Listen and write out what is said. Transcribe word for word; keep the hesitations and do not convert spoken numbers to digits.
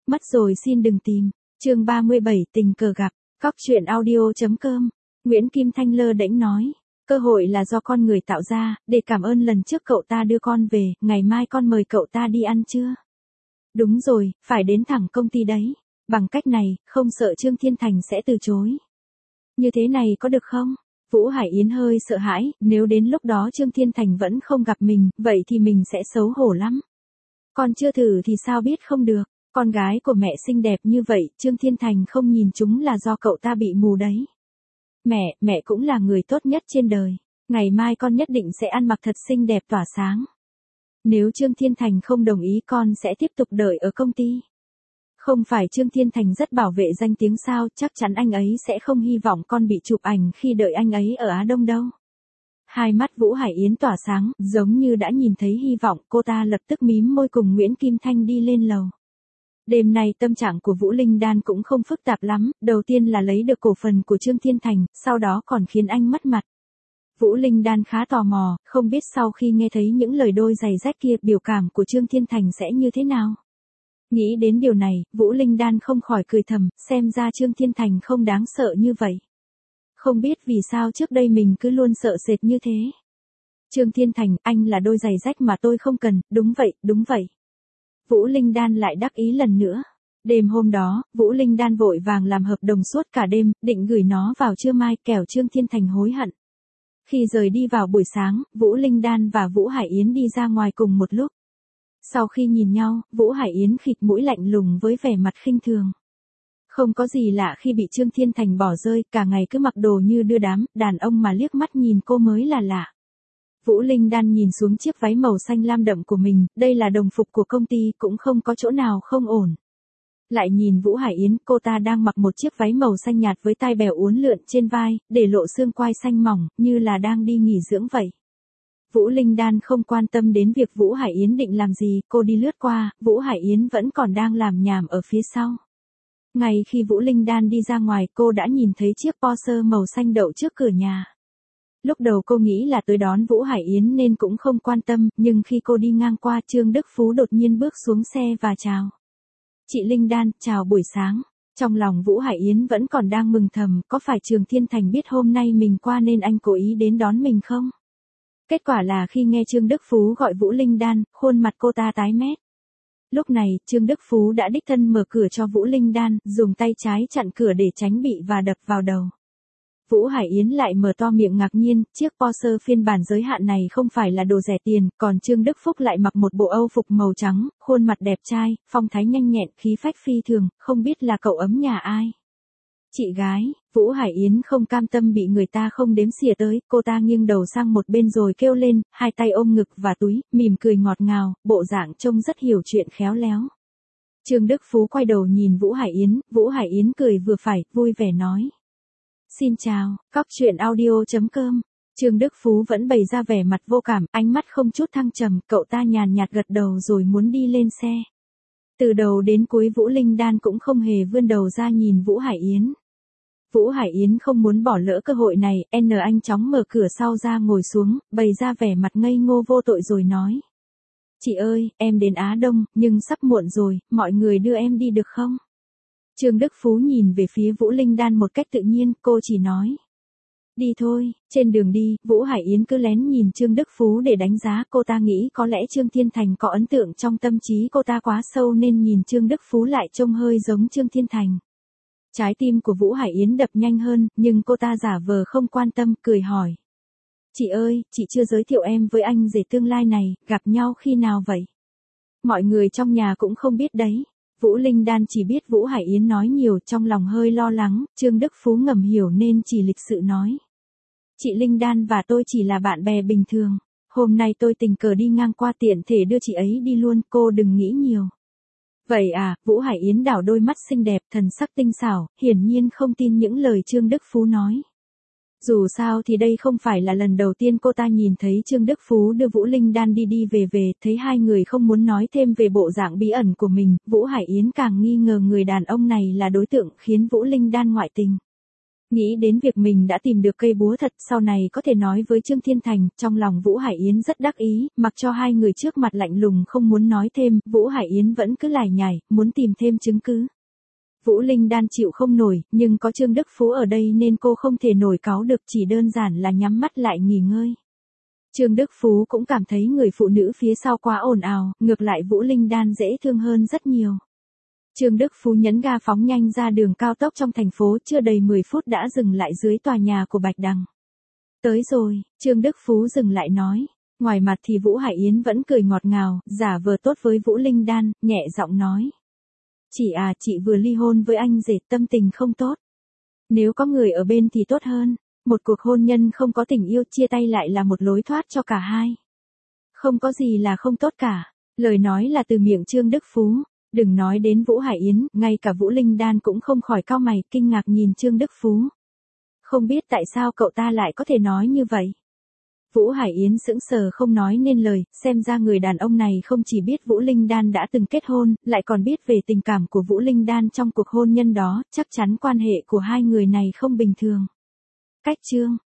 Mất rồi xin đừng tìm. Chương ba mươi bảy tình cờ gặp. Cóc truyện audio.com. Nguyễn Kim Thanh lơ đễnh nói. Cơ hội là do con người tạo ra, để cảm ơn lần trước cậu ta đưa con về, ngày mai con mời cậu ta đi ăn trưa. Đúng rồi, phải đến thẳng công ty đấy. Bằng cách này, không sợ Trương Thiên Thành sẽ từ chối. Như thế này có được không? Vũ Hải Yến hơi sợ hãi, nếu đến lúc đó Trương Thiên Thành vẫn không gặp mình, vậy thì mình sẽ xấu hổ lắm. Con chưa thử thì sao biết không được, con gái của mẹ xinh đẹp như vậy, Trương Thiên Thành không nhìn chúng là do cậu ta bị mù đấy. Mẹ, mẹ cũng là người tốt nhất trên đời, ngày mai con nhất định sẽ ăn mặc thật xinh đẹp tỏa sáng. Nếu Trương Thiên Thành không đồng ý con sẽ tiếp tục đợi ở công ty. Không phải Trương Thiên Thành rất bảo vệ danh tiếng sao, chắc chắn anh ấy sẽ không hy vọng con bị chụp ảnh khi đợi anh ấy ở Á Đông đâu. Hai mắt Vũ Hải Yến tỏa sáng, giống như đã nhìn thấy hy vọng, cô ta lập tức mím môi cùng Nguyễn Kim Thanh đi lên lầu. Đêm nay tâm trạng của Vũ Linh Đan cũng không phức tạp lắm, đầu tiên là lấy được cổ phần của Trương Thiên Thành, sau đó còn khiến anh mất mặt. Vũ Linh Đan khá tò mò, không biết sau khi nghe thấy những lời đôi giày rách kia, biểu cảm của Trương Thiên Thành sẽ như thế nào. Nghĩ đến điều này, Vũ Linh Đan không khỏi cười thầm, xem ra Trương Thiên Thành không đáng sợ như vậy. Không biết vì sao trước đây mình cứ luôn sợ sệt như thế. Trương Thiên Thành, anh là đôi giày rách mà tôi không cần, đúng vậy, đúng vậy. Vũ Linh Đan lại đắc ý lần nữa. Đêm hôm đó, Vũ Linh Đan vội vàng làm hợp đồng suốt cả đêm, định gửi nó vào trưa mai, kẻo Trương Thiên Thành hối hận. Khi rời đi vào buổi sáng, Vũ Linh Đan và Vũ Hải Yến đi ra ngoài cùng một lúc. Sau khi nhìn nhau, Vũ Hải Yến khịt mũi lạnh lùng với vẻ mặt khinh thường. Không có gì lạ khi bị Trương Thiên Thành bỏ rơi, cả ngày cứ mặc đồ như đưa đám, đàn ông mà liếc mắt nhìn cô mới là lạ. Vũ Linh Đan nhìn xuống chiếc váy màu xanh lam đậm của mình, đây là đồng phục của công ty, cũng không có chỗ nào không ổn. Lại nhìn Vũ Hải Yến, cô ta đang mặc một chiếc váy màu xanh nhạt với tai bèo uốn lượn trên vai, để lộ xương quai xanh mỏng, như là đang đi nghỉ dưỡng vậy. Vũ Linh Đan không quan tâm đến việc Vũ Hải Yến định làm gì, cô đi lướt qua, Vũ Hải Yến vẫn còn đang làm nhảm ở phía sau. Ngay khi Vũ Linh Đan đi ra ngoài, cô đã nhìn thấy chiếc Porsche màu xanh đậu trước cửa nhà. Lúc đầu cô nghĩ là tới đón Vũ Hải Yến nên cũng không quan tâm, nhưng khi cô đi ngang qua, Trương Đức Phú đột nhiên bước xuống xe và chào. Chị Linh Đan, chào buổi sáng. Trong lòng Vũ Hải Yến vẫn còn đang mừng thầm, có phải Trương Thiên Thành biết hôm nay mình qua nên anh cố ý đến đón mình không? Kết quả là khi nghe Trương Đức Phú gọi Vũ Linh Đan, khuôn mặt cô ta tái mét. Lúc này, Trương Đức Phú đã đích thân mở cửa cho Vũ Linh Đan, dùng tay trái chặn cửa để tránh bị và đập vào đầu. Vũ Hải Yến lại mở to miệng ngạc nhiên, chiếc Porsche phiên bản giới hạn này không phải là đồ rẻ tiền, còn Trương Đức Phúc lại mặc một bộ Âu phục màu trắng, khuôn mặt đẹp trai, phong thái nhanh nhẹn, khí phách phi thường, không biết là cậu ấm nhà ai. Chị gái, Vũ Hải Yến không cam tâm bị người ta không đếm xỉa tới, cô ta nghiêng đầu sang một bên rồi kêu lên, hai tay ôm ngực và túi, mỉm cười ngọt ngào, bộ dạng trông rất hiểu chuyện khéo léo. Trương Đức Phú quay đầu nhìn Vũ Hải Yến, Vũ Hải Yến cười vừa phải, vui vẻ nói. Xin chào, cóc truyện audio.com. Trương Đức Phú vẫn bày ra vẻ mặt vô cảm, ánh mắt không chút thăng trầm, cậu ta nhàn nhạt gật đầu rồi muốn đi lên xe. Từ đầu đến cuối Vũ Linh Đan cũng không hề vươn đầu ra nhìn Vũ Hải Yến. Vũ Hải Yến không muốn bỏ lỡ cơ hội này, N anh chóng mở cửa sau ra ngồi xuống, bày ra vẻ mặt ngây ngô vô tội rồi nói. Chị ơi, em đến Á Đông, nhưng sắp muộn rồi, mọi người đưa em đi được không? Trương Đức Phú nhìn về phía Vũ Linh Đan một cách tự nhiên, cô chỉ nói. Đi thôi, trên đường đi, Vũ Hải Yến cứ lén nhìn Trương Đức Phú để đánh giá, cô ta nghĩ có lẽ Trương Thiên Thành có ấn tượng trong tâm trí cô ta quá sâu nên nhìn Trương Đức Phú lại trông hơi giống Trương Thiên Thành. Trái tim của Vũ Hải Yến đập nhanh hơn, nhưng cô ta giả vờ không quan tâm, cười hỏi. Chị ơi, chị chưa giới thiệu em với anh rể tương lai này, gặp nhau khi nào vậy? Mọi người trong nhà cũng không biết đấy. Vũ Linh Đan chỉ biết Vũ Hải Yến nói nhiều, trong lòng hơi lo lắng, Trương Đức Phú ngầm hiểu nên chỉ lịch sự nói. Chị Linh Đan và tôi chỉ là bạn bè bình thường. Hôm nay tôi tình cờ đi ngang qua tiện thể đưa chị ấy đi luôn, cô đừng nghĩ nhiều. Vậy à, Vũ Hải Yến đảo đôi mắt xinh đẹp, thần sắc tinh xảo, hiển nhiên không tin những lời Trương Đức Phú nói. Dù sao thì đây không phải là lần đầu tiên cô ta nhìn thấy Trương Đức Phú đưa Vũ Linh Đan đi đi về về, thấy hai người không muốn nói thêm về bộ dạng bí ẩn của mình, Vũ Hải Yến càng nghi ngờ người đàn ông này là đối tượng khiến Vũ Linh Đan ngoại tình. Nghĩ đến việc mình đã tìm được cây búa thật sau này có thể nói với Trương Thiên Thành, trong lòng Vũ Hải Yến rất đắc ý, mặc cho hai người trước mặt lạnh lùng không muốn nói thêm, Vũ Hải Yến vẫn cứ lải nhải, muốn tìm thêm chứng cứ. Vũ Linh Đan chịu không nổi, nhưng có Trương Đức Phú ở đây nên cô không thể nổi cáu được, chỉ đơn giản là nhắm mắt lại nghỉ ngơi. Trương Đức Phú cũng cảm thấy người phụ nữ phía sau quá ồn ào, ngược lại Vũ Linh Đan dễ thương hơn rất nhiều. Trương Đức Phú nhấn ga phóng nhanh ra đường cao tốc trong thành phố, chưa đầy mười phút đã dừng lại dưới tòa nhà của Bạch Đằng. Tới rồi, Trương Đức Phú dừng lại nói. Ngoài mặt thì Vũ Hải Yến vẫn cười ngọt ngào, giả vờ tốt với Vũ Linh Đan, nhẹ giọng nói. Chị à, chị vừa ly hôn với anh rể, tâm tình không tốt. Nếu có người ở bên thì tốt hơn, một cuộc hôn nhân không có tình yêu, chia tay lại là một lối thoát cho cả hai. Không có gì là không tốt cả, lời nói là từ miệng Trương Đức Phú. Đừng nói đến Vũ Hải Yến, ngay cả Vũ Linh Đan cũng không khỏi cau mày, kinh ngạc nhìn Trương Đức Phú. Không biết tại sao cậu ta lại có thể nói như vậy. Vũ Hải Yến sững sờ không nói nên lời, xem ra người đàn ông này không chỉ biết Vũ Linh Đan đã từng kết hôn, lại còn biết về tình cảm của Vũ Linh Đan trong cuộc hôn nhân đó, chắc chắn quan hệ của hai người này không bình thường. Cách chương